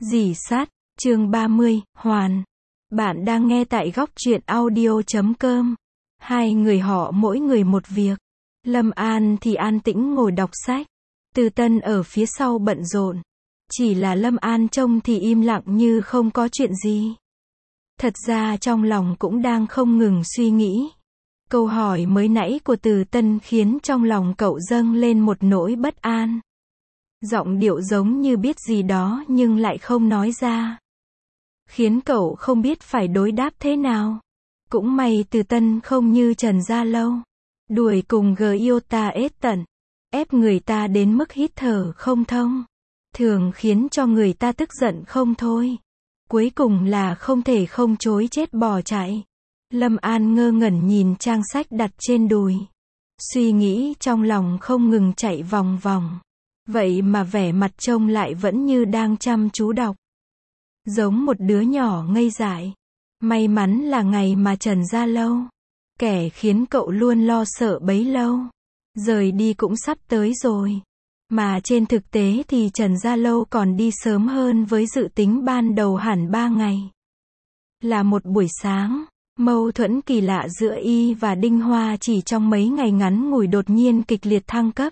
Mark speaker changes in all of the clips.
Speaker 1: Rỉ sắt, chương 30, Hoàn. Bạn đang nghe tại góc truyện audio.com. Hai người họ mỗi người một việc. Lâm An thì an tĩnh ngồi đọc sách. Từ Tân ở phía sau bận rộn. Chỉ là Lâm An trông thì im lặng như không có chuyện gì. Thật ra trong lòng cũng đang không ngừng suy nghĩ. Câu hỏi mới nãy của Từ Tân khiến trong lòng cậu dâng lên một nỗi bất an. Giọng điệu giống như biết gì đó nhưng lại không nói ra. Khiến cậu không biết phải đối đáp thế nào. Cũng may Từ Tân không như Trần Gia Lâu. Đuổi cùng Giota ết tận. Ép người ta đến mức hít thở không thông. Thường khiến cho người ta tức giận không thôi. Cuối cùng là không thể không chối chết bỏ chạy. Lâm An ngơ ngẩn nhìn trang sách đặt trên đùi. Suy nghĩ trong lòng không ngừng chạy vòng vòng. Vậy mà vẻ mặt trông lại vẫn như đang chăm chú đọc. Giống một đứa nhỏ ngây dại. May mắn là ngày mà Trần Gia Lâu, kẻ khiến cậu luôn lo sợ bấy lâu, rời đi cũng sắp tới rồi. Mà trên thực tế thì Trần Gia Lâu còn đi sớm hơn với dự tính ban đầu hẳn 3 ngày. Là một buổi sáng, mâu thuẫn kỳ lạ giữa y và Đinh Hoa chỉ trong mấy ngày ngắn ngủi đột nhiên kịch liệt thăng cấp.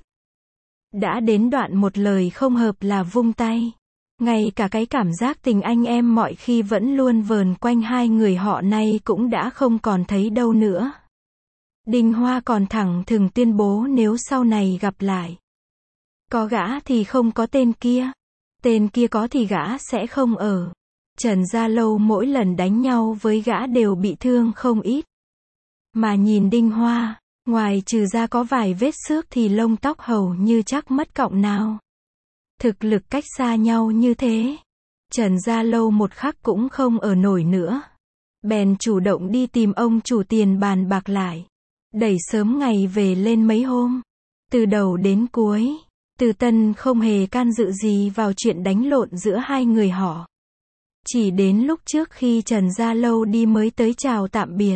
Speaker 1: Đã đến đoạn một lời không hợp là vung tay. Ngay cả cái cảm giác tình anh em mọi khi vẫn luôn vờn quanh hai người họ nay cũng đã không còn thấy đâu nữa. Đinh Hoa còn thẳng thừng tuyên bố nếu sau này gặp lại, có gã thì không có tên kia. Tên kia có thì gã sẽ không ở. Trần Gia Lâu mỗi lần đánh nhau với gã đều bị thương không ít. Mà nhìn Đinh Hoa, ngoài trừ ra có vài vết xước thì lông tóc hầu như chắc mất cọng nào. Thực lực cách xa nhau như thế, Trần Gia Lâu một khắc cũng không ở nổi nữa. Bèn chủ động đi tìm ông chủ tiền bàn bạc lại. Đẩy sớm ngày về lên mấy hôm. Từ đầu đến cuối, Từ Tân không hề can dự gì vào chuyện đánh lộn giữa hai người họ. Chỉ đến lúc trước khi Trần Gia Lâu đi mới tới chào tạm biệt.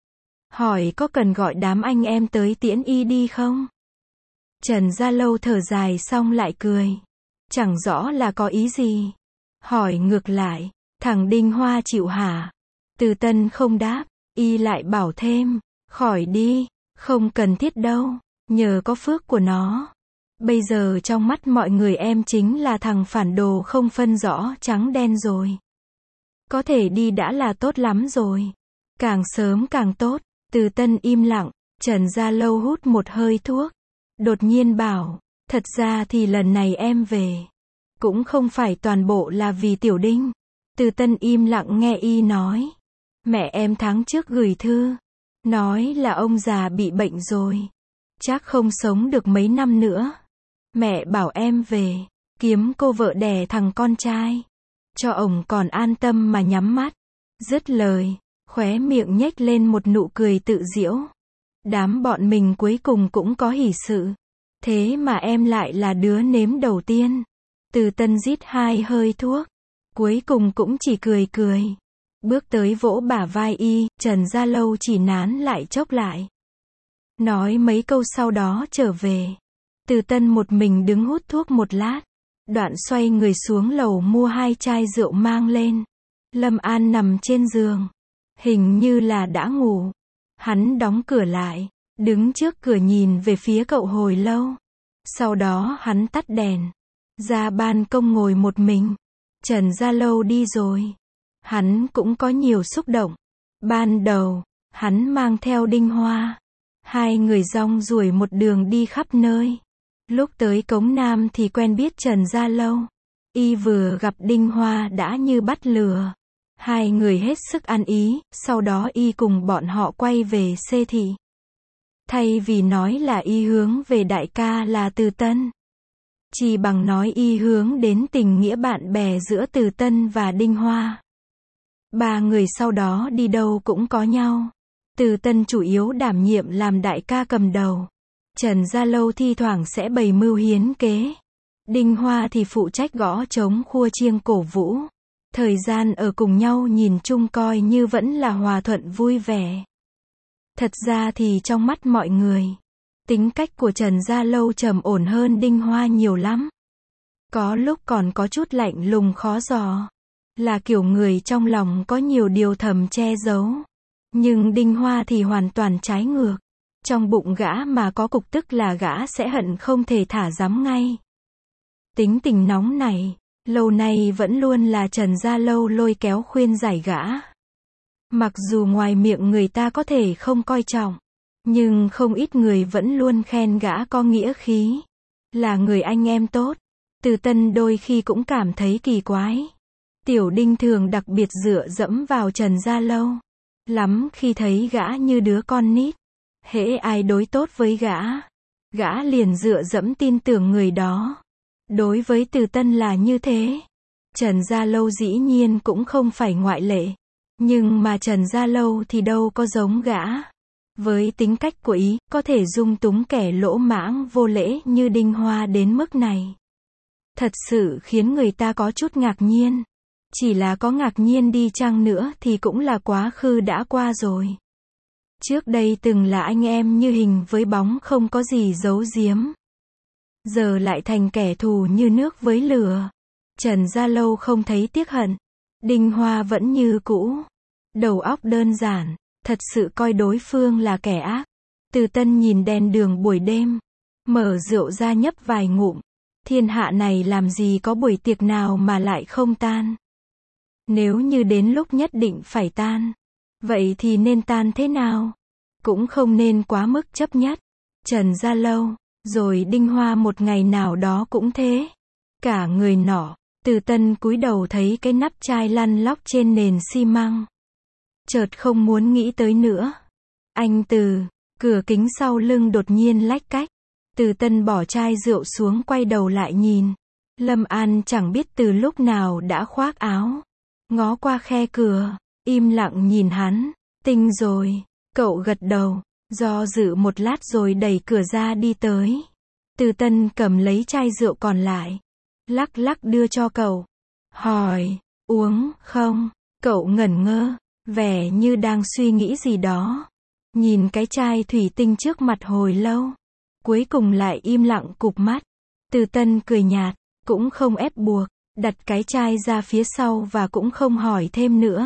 Speaker 1: Hỏi có cần gọi đám anh em tới tiễn y đi không? Trần Gia Lâu thở dài xong lại cười. Chẳng rõ là có ý gì. Hỏi ngược lại, thằng Đinh Hoa chịu hả? Từ Tân không đáp, y lại bảo thêm, khỏi đi, không cần thiết đâu, nhờ có phước của nó. Bây giờ trong mắt mọi người em chính là thằng phản đồ không phân rõ trắng đen rồi. Có thể đi đã là tốt lắm rồi. Càng sớm càng tốt. Từ Tân im lặng, Trần Gia Lâu hút một hơi thuốc. Đột nhiên bảo, thật ra thì lần này em về cũng không phải toàn bộ là vì Tiểu Đinh. Từ Tân im lặng nghe y nói. Mẹ em tháng trước gửi thư, nói là ông già bị bệnh rồi, chắc không sống được mấy năm nữa. Mẹ bảo em về, kiếm cô vợ đẻ thằng con trai, cho ổng còn an tâm mà nhắm mắt. Dứt lời, khóe miệng nhếch lên một nụ cười tự giễu. Đám bọn mình cuối cùng cũng có hỷ sự. Thế mà em lại là đứa nếm đầu tiên. Từ Tân rít hai hơi thuốc. Cuối cùng cũng chỉ cười cười. Bước tới vỗ bả vai y, Trần Gia Lâu chỉ nán lại chốc lại. Nói mấy câu sau đó trở về. Từ Tân một mình đứng hút thuốc một lát. Đoạn xoay người xuống lầu mua 2 chai rượu mang lên. Lâm An nằm trên giường. Hình như là đã ngủ. Hắn đóng cửa lại. Đứng trước cửa nhìn về phía cậu hồi lâu. Sau đó hắn tắt đèn. Ra ban công ngồi một mình. Trần Gia Lâu đi rồi. Hắn cũng có nhiều xúc động. Ban đầu, hắn mang theo Đinh Hoa. Hai người rong ruổi một đường đi khắp nơi. Lúc tới Cống Nam thì quen biết Trần Gia Lâu. Y vừa gặp Đinh Hoa đã như bắt lừa. Hai người hết sức ăn ý, sau đó y cùng bọn họ quay về Xê Thị. Thay vì nói là y hướng về đại ca là Từ Tân, chỉ bằng nói y hướng đến tình nghĩa bạn bè giữa Từ Tân và Đinh Hoa. Ba người sau đó đi đâu cũng có nhau. Từ Tân chủ yếu đảm nhiệm làm đại ca cầm đầu. Trần Gia Lâu thi thoảng sẽ bày mưu hiến kế. Đinh Hoa thì phụ trách gõ trống khua chiêng cổ vũ. Thời gian ở cùng nhau nhìn chung coi như vẫn là hòa thuận vui vẻ. Thật ra thì trong mắt mọi người, tính cách của Trần Gia Lâu trầm ổn hơn Đinh Hoa nhiều lắm. Có lúc còn có chút lạnh lùng khó dò. Là kiểu người trong lòng có nhiều điều thầm che giấu. Nhưng Đinh Hoa thì hoàn toàn trái ngược. Trong bụng gã mà có cục tức là gã sẽ hận không thể thả rắm ngay. Tính tình nóng này, lâu nay vẫn luôn là Trần Gia Lâu lôi kéo khuyên giải gã. Mặc dù ngoài miệng người ta có thể không coi trọng, nhưng không ít người vẫn luôn khen gã có nghĩa khí. Là người anh em tốt. Từ Tân đôi khi cũng cảm thấy kỳ quái. Tiểu Đinh thường đặc biệt dựa dẫm vào Trần Gia Lâu. Lắm khi thấy gã như đứa con nít. Hễ ai đối tốt với gã liền dựa dẫm tin tưởng người đó. Đối với Từ Tân là như thế. Trần Gia Lâu dĩ nhiên cũng không phải ngoại lệ. Nhưng mà Trần Gia Lâu thì đâu có giống gã. Với tính cách của ý, có thể dung túng kẻ lỗ mãng vô lễ như Đinh Hoa đến mức này. Thật sự khiến người ta có chút ngạc nhiên. Chỉ là có ngạc nhiên đi chăng nữa thì cũng là quá khứ đã qua rồi. Trước đây từng là anh em như hình với bóng không có gì giấu giếm. Giờ lại thành kẻ thù như nước với lửa. Trần Gia Lâu không thấy tiếc hận. Đinh Hoa vẫn như cũ. Đầu óc đơn giản. Thật sự coi đối phương là kẻ ác. Từ Tân nhìn đèn đường buổi đêm. Mở rượu ra nhấp vài ngụm. Thiên hạ này làm gì có buổi tiệc nào mà lại không tan. Nếu như đến lúc nhất định phải tan. Vậy thì nên tan thế nào? Cũng không nên quá mức chấp nhất. Trần Gia Lâu, rồi Đinh Hoa một ngày nào đó cũng thế. Cả người nọ, Từ Tân cúi đầu thấy cái nắp chai lăn lóc trên nền xi măng. Chợt không muốn nghĩ tới nữa. Anh Từ, cửa kính sau lưng đột nhiên lách cách. Từ Tân bỏ chai rượu xuống quay đầu lại nhìn. Lâm An chẳng biết từ lúc nào đã khoác áo. Ngó qua khe cửa, im lặng nhìn hắn. Tinh rồi, cậu gật đầu, do dự một lát rồi đẩy cửa ra đi tới. Từ Tân cầm lấy chai rượu còn lại. Lắc lắc đưa cho cậu. Hỏi, uống không? Cậu ngẩn ngơ, vẻ như đang suy nghĩ gì đó. Nhìn cái chai thủy tinh trước mặt hồi lâu. Cuối cùng lại im lặng cụp mắt. Từ Tân cười nhạt, cũng không ép buộc, đặt cái chai ra phía sau và cũng không hỏi thêm nữa.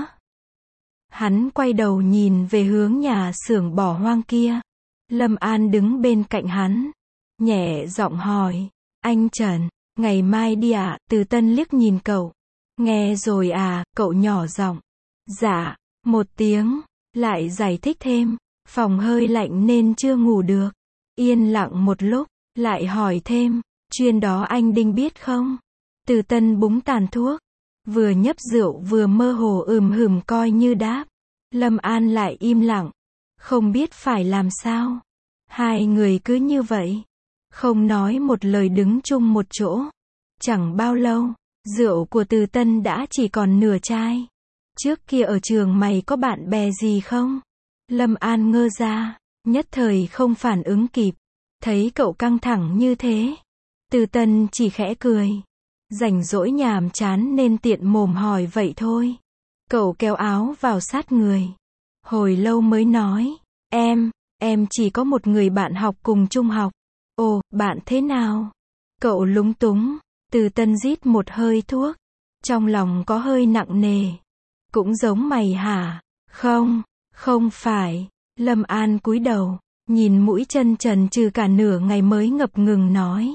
Speaker 1: Hắn quay đầu nhìn về hướng nhà xưởng bỏ hoang kia. Lâm An đứng bên cạnh hắn. Nhẹ giọng hỏi, anh Trần, ngày mai đi ạ? Từ Tân liếc nhìn cậu. Nghe rồi à? Cậu nhỏ giọng. Dạ, một tiếng. Lại giải thích thêm, phòng hơi lạnh nên chưa ngủ được. Yên lặng một lúc, lại hỏi thêm, chuyện đó anh Đinh biết không? Từ Tân búng tàn thuốc, vừa nhấp rượu vừa mơ hồ hừm coi như đáp. Lâm An lại im lặng, không biết phải làm sao. Hai người cứ như vậy, không nói một lời đứng chung một chỗ. Chẳng bao lâu, rượu của Từ Tân đã chỉ còn nửa chai. Trước kia ở trường mày có bạn bè gì không? Lâm An ngơ ra, nhất thời không phản ứng kịp. Thấy cậu căng thẳng như thế, Từ Tân chỉ khẽ cười. Rảnh rỗi nhàm chán nên tiện mồm hỏi vậy thôi. Cậu kéo áo vào sát người. Hồi lâu mới nói, em chỉ có một người bạn học cùng trung học. Ồ, bạn thế nào? Cậu lúng túng. Từ Tân rít một hơi thuốc. Trong lòng có hơi nặng nề. Cũng giống mày hả? Không phải. Lâm An cúi đầu, nhìn mũi chân trần trừ cả nửa ngày mới ngập ngừng nói.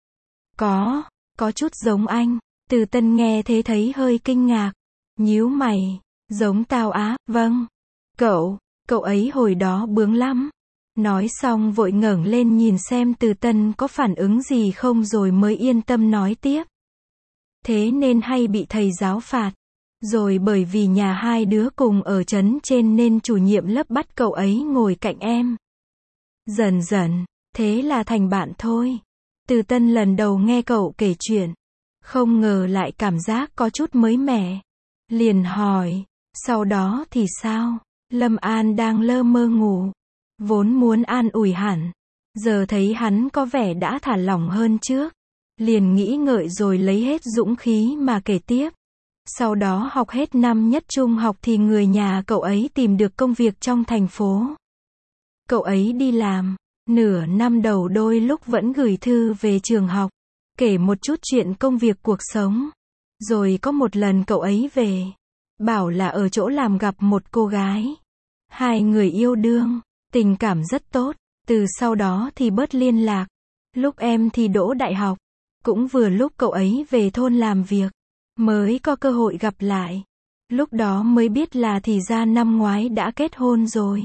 Speaker 1: Có chút giống anh. Từ Tân nghe thế thấy hơi kinh ngạc. Nhíu mày, giống tao á? Vâng. Cậu ấy hồi đó bướng lắm. Nói xong vội ngẩng lên nhìn xem Từ Tân có phản ứng gì không rồi mới yên tâm nói tiếp. Thế nên hay bị thầy giáo phạt. Rồi bởi vì nhà hai đứa cùng ở trấn trên nên chủ nhiệm lớp bắt cậu ấy ngồi cạnh em. Dần dần, thế là thành bạn thôi. Từ Tân lần đầu nghe cậu kể chuyện, không ngờ lại cảm giác có chút mới mẻ. Liền hỏi, sau đó thì sao? Lâm An đang lơ mơ ngủ, vốn muốn an ủi hẳn. Giờ thấy hắn có vẻ đã thả lỏng hơn trước. Liền nghĩ ngợi rồi lấy hết dũng khí mà kể tiếp. Sau đó học hết năm nhất trung học thì người nhà cậu ấy tìm được công việc trong thành phố. Cậu ấy đi làm, nửa năm đầu đôi lúc vẫn gửi thư về trường học. kể một chút chuyện công việc cuộc sống. Rồi có một lần cậu ấy về, bảo là ở chỗ làm gặp một cô gái. Hai người yêu đương, tình cảm rất tốt, từ sau đó thì bớt liên lạc. Lúc em thi đỗ đại học, cũng vừa lúc cậu ấy về thôn làm việc, mới có cơ hội gặp lại. Lúc đó mới biết là thì ra năm ngoái đã kết hôn rồi.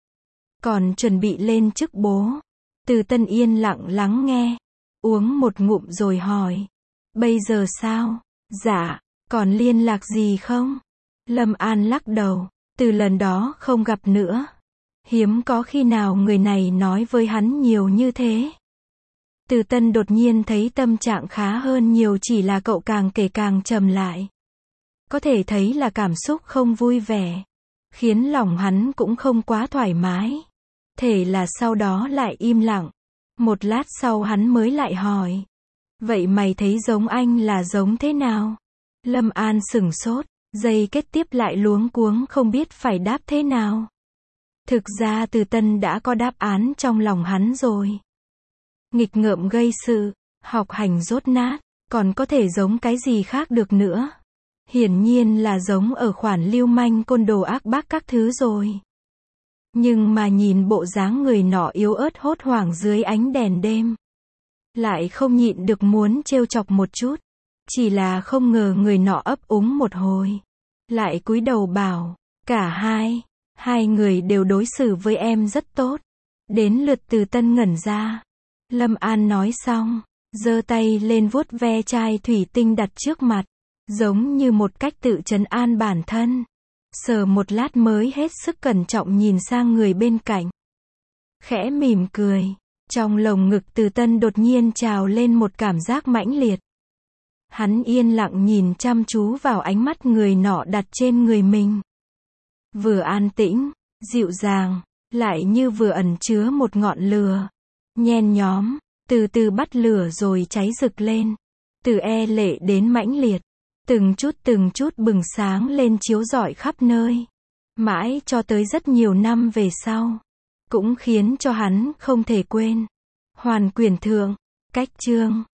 Speaker 1: Còn chuẩn bị lên chức bố. Từ Tân yên lặng lắng nghe, uống một ngụm rồi hỏi. Bây giờ sao? Dạ, còn liên lạc gì không? Lâm An lắc đầu, từ lần đó không gặp nữa. Hiếm có khi nào người này nói với hắn nhiều như thế. Từ Tân đột nhiên thấy tâm trạng khá hơn nhiều, chỉ là cậu càng kể càng trầm lại. Có thể thấy là cảm xúc không vui vẻ, khiến lòng hắn cũng không quá thoải mái. Thế là sau đó lại im lặng. Một lát sau hắn mới lại hỏi. Vậy mày thấy giống anh là giống thế nào? Lâm An sửng sốt, giây kết tiếp lại luống cuống không biết phải đáp thế nào. Thực ra Từ Tân đã có đáp án trong lòng hắn rồi. Nghịch ngợm gây sự, học hành dốt nát, còn có thể giống cái gì khác được nữa. Hiển nhiên là giống ở khoản lưu manh côn đồ ác bác các thứ rồi. Nhưng mà nhìn bộ dáng người nọ yếu ớt hốt hoảng dưới ánh đèn đêm, lại không nhịn được muốn trêu chọc một chút. Chỉ là không ngờ người nọ ấp úng một hồi, lại cúi đầu bảo, cả hai người đều đối xử với em rất tốt. Đến lượt Từ Tân ngẩn ra. Lâm An nói xong, giơ tay lên vuốt ve chai thủy tinh đặt trước mặt, giống như một cách tự trấn an bản thân. Sờ một lát mới hết sức cẩn trọng nhìn sang người bên cạnh. Khẽ mỉm cười, trong lồng ngực Từ Tân đột nhiên trào lên một cảm giác mãnh liệt. Hắn yên lặng nhìn chăm chú vào ánh mắt người nọ đặt trên người mình. Vừa an tĩnh, dịu dàng, lại như vừa ẩn chứa một ngọn lửa nhen nhóm, từ từ bắt lửa rồi cháy rực lên. Từ e lệ đến mãnh liệt, từng chút bừng sáng lên chiếu rọi khắp nơi. Mãi cho tới rất nhiều năm về sau, cũng khiến cho hắn không thể quên. Hoàn Quyển Thượng, cách chương